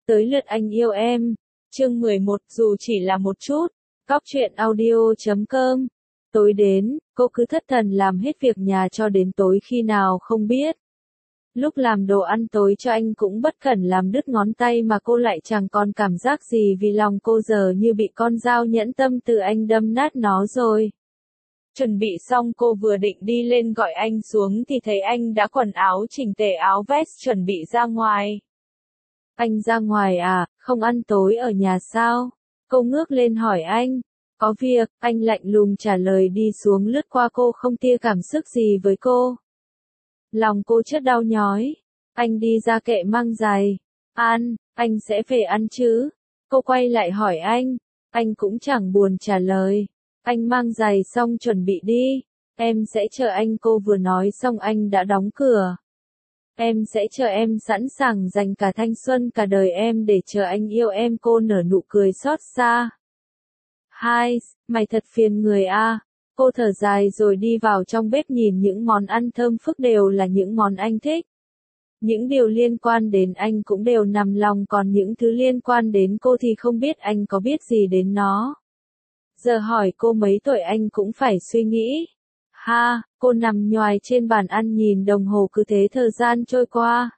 Tới lượt anh yêu em. Chương 11, dù chỉ là một chút. Góc truyện audio.com. Tối đến, cô cứ thất thần làm hết việc nhà cho đến tối khi nào không biết. Lúc làm đồ ăn tối cho anh cũng bất cẩn làm đứt ngón tay mà cô lại chẳng còn cảm giác gì vì lòng cô giờ như bị con dao nhẫn tâm từ anh đâm nát nó rồi. Chuẩn bị xong cô vừa định đi lên gọi anh xuống thì thấy anh đã quần áo chỉnh tề áo vest chuẩn bị ra ngoài. Anh ra ngoài à, không ăn tối ở nhà sao? Cô ngước lên hỏi anh. Có việc, anh lạnh lùng trả lời đi xuống lướt qua cô không tia cảm xúc gì với cô. Lòng cô chợt đau nhói. Anh đi ra kệ mang giày. Ăn, anh sẽ về ăn chứ? Cô quay lại hỏi anh. Anh cũng chẳng buồn trả lời. Anh mang giày xong chuẩn bị đi. Em sẽ chờ anh, cô vừa nói xong anh đã đóng cửa. Em sẽ chờ em, sẵn sàng dành cả thanh xuân cả đời em để chờ anh yêu em, cô nở nụ cười xót xa. Hai, mày thật phiền người a. Cô thở dài rồi đi vào trong bếp nhìn những món ăn thơm phức đều là những món anh thích. Những điều liên quan đến anh cũng đều nằm lòng, còn những thứ liên quan đến cô thì không biết anh có biết gì đến nó. Giờ hỏi cô mấy tuổi anh cũng phải suy nghĩ. Ha, cô nằm nhoài trên bàn ăn nhìn đồng hồ cứ thế thời gian trôi qua.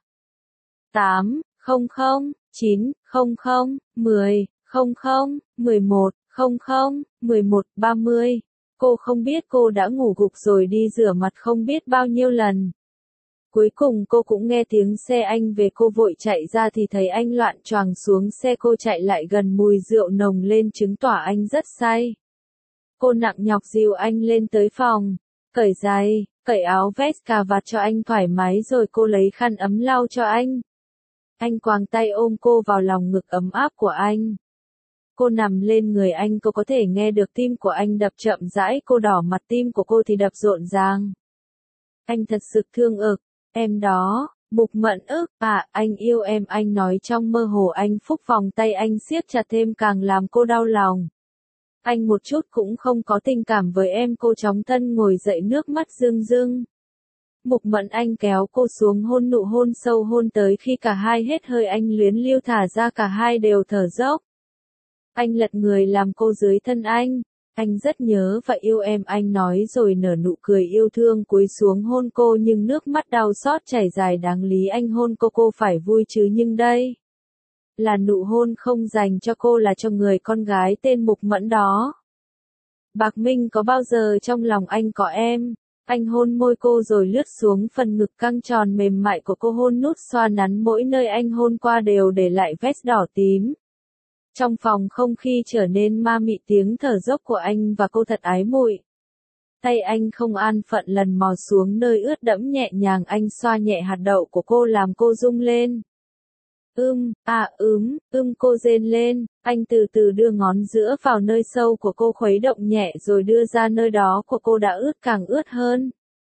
8, 00, 9, 00, 10, 00, 11, 00, 11, 30. Cô không biết cô đã ngủ gục rồi đi rửa mặt không biết bao nhiêu lần. Cuối cùng cô cũng nghe tiếng xe anh về, cô vội chạy ra thì thấy anh loạng choạng xuống xe, cô chạy lại gần mùi rượu nồng lên chứng tỏ anh rất say. Cô nặng nhọc dìu anh lên tới phòng, cởi giày, cởi áo vest cà vạt cho anh thoải mái rồi cô lấy khăn ấm lau cho anh. Anh quàng tay ôm cô vào lòng ngực ấm áp của anh. Cô nằm lên người anh, cô có thể nghe được tim của anh đập chậm rãi, cô đỏ mặt, tim của cô thì đập rộn ràng. Anh thật sự thương ực, em đó, Mục Mẫn ức, anh yêu em, anh nói trong mơ hồ. Anh phúc vòng tay anh siết chặt thêm càng làm cô đau lòng. Anh một chút cũng không có tình cảm với em, cô chóng thân ngồi dậy nước mắt rưng rưng. Mục Mẫn anh kéo cô xuống hôn, nụ hôn sâu hôn tới khi cả hai hết hơi, anh luyến lưu thả ra, cả hai đều thở dốc. Anh lật người làm cô dưới thân anh rất nhớ và yêu em, anh nói rồi nở nụ cười yêu thương cúi xuống hôn cô nhưng nước mắt đau xót chảy dài. Đáng lý anh hôn cô phải vui chứ, nhưng đây là nụ hôn không dành cho cô, là cho người con gái tên Mục Mẫn đó. Bạc Minh có bao giờ trong lòng anh có em? Anh hôn môi cô rồi lướt xuống phần ngực căng tròn mềm mại của cô, hôn nút xoa nắn mỗi nơi anh hôn qua đều để lại vết đỏ tím. Trong phòng không khí trở nên ma mị, tiếng thở dốc của anh và cô thật ái muội. Tay anh không an phận lần mò xuống nơi ướt đẫm, nhẹ nhàng anh xoa nhẹ hạt đậu của cô làm cô rung lên. Cô rên lên, anh từ từ đưa ngón giữa vào nơi sâu của cô, khuấy động nhẹ rồi đưa ra nơi đó của cô đã ướt càng ướt hơn.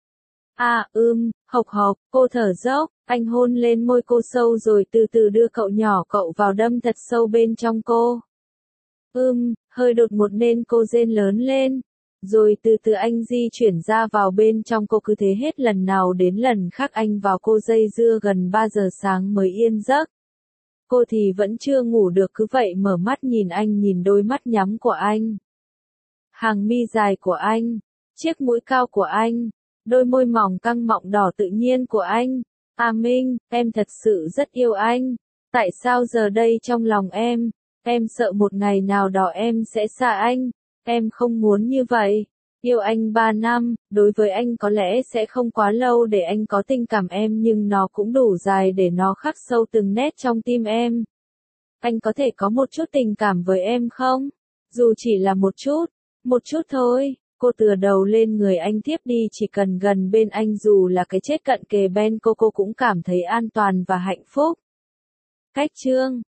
Hộc hộc, cô thở dốc, anh hôn lên môi cô sâu rồi từ từ đưa cậu nhỏ cậu vào đâm thật sâu bên trong cô. Hơi đột ngột nên cô rên lớn lên. Rồi từ từ anh di chuyển ra vào bên trong cô, cứ thế hết lần nào đến lần khác anh vào cô dây dưa gần 3 giờ sáng mới yên giấc. Cô thì vẫn chưa ngủ được, cứ vậy mở mắt nhìn anh, nhìn đôi mắt nhắm của anh, hàng mi dài của anh, chiếc mũi cao của anh, đôi môi mỏng căng mọng đỏ tự nhiên của anh. Minh, em thật sự rất yêu anh. Tại sao giờ đây trong lòng em sợ một ngày nào đó em sẽ xa anh. Em không muốn như vậy. Yêu anh 3 năm, đối với anh có lẽ sẽ không quá lâu để anh có tình cảm em, nhưng nó cũng đủ dài để nó khắc sâu từng nét trong tim em. Anh có thể có một chút tình cảm với em không? Dù chỉ là một chút thôi. Cô tựa đầu lên người anh tiếp đi, chỉ cần gần bên anh dù là cái chết cận kề bên cô cũng cảm thấy an toàn và hạnh phúc. Cách chương